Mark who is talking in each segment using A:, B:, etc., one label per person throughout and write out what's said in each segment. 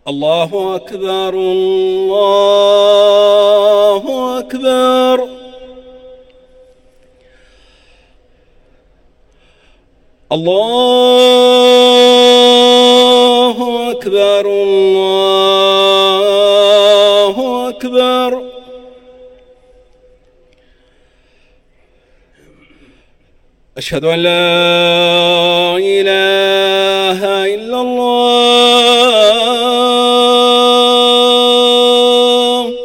A: الله أكبر الله أكبر. الله أكبر الله أكبر. أشهد أن لا إله إلا الله.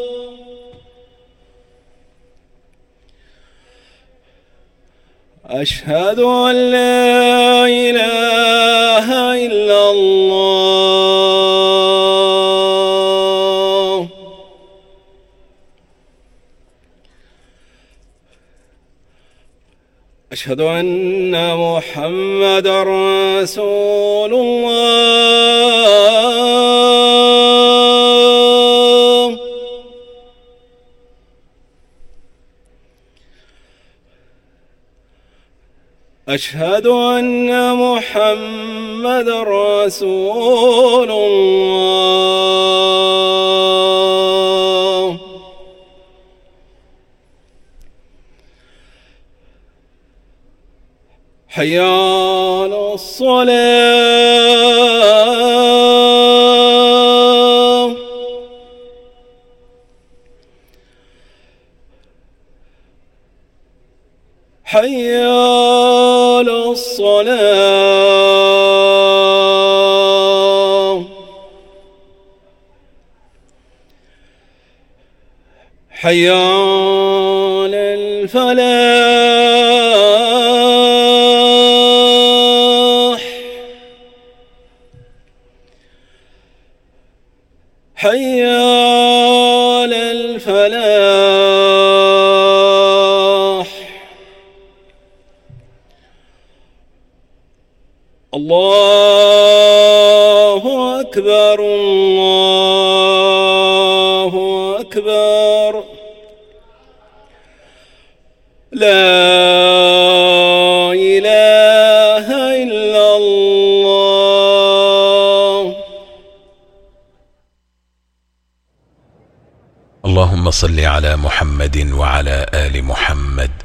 A: أشهد أن لا إله إلا الله. أشهد أن محمدًا رسول الله. أشهد أن محمدًا رسول الله. حي على الصلاة. حي على الصلاة. حي على الفلاح. حي على الفلاح. الله أكبر الله أكبر. لا إله إلا الله.
B: اللهم صل على محمد وعلى آل محمد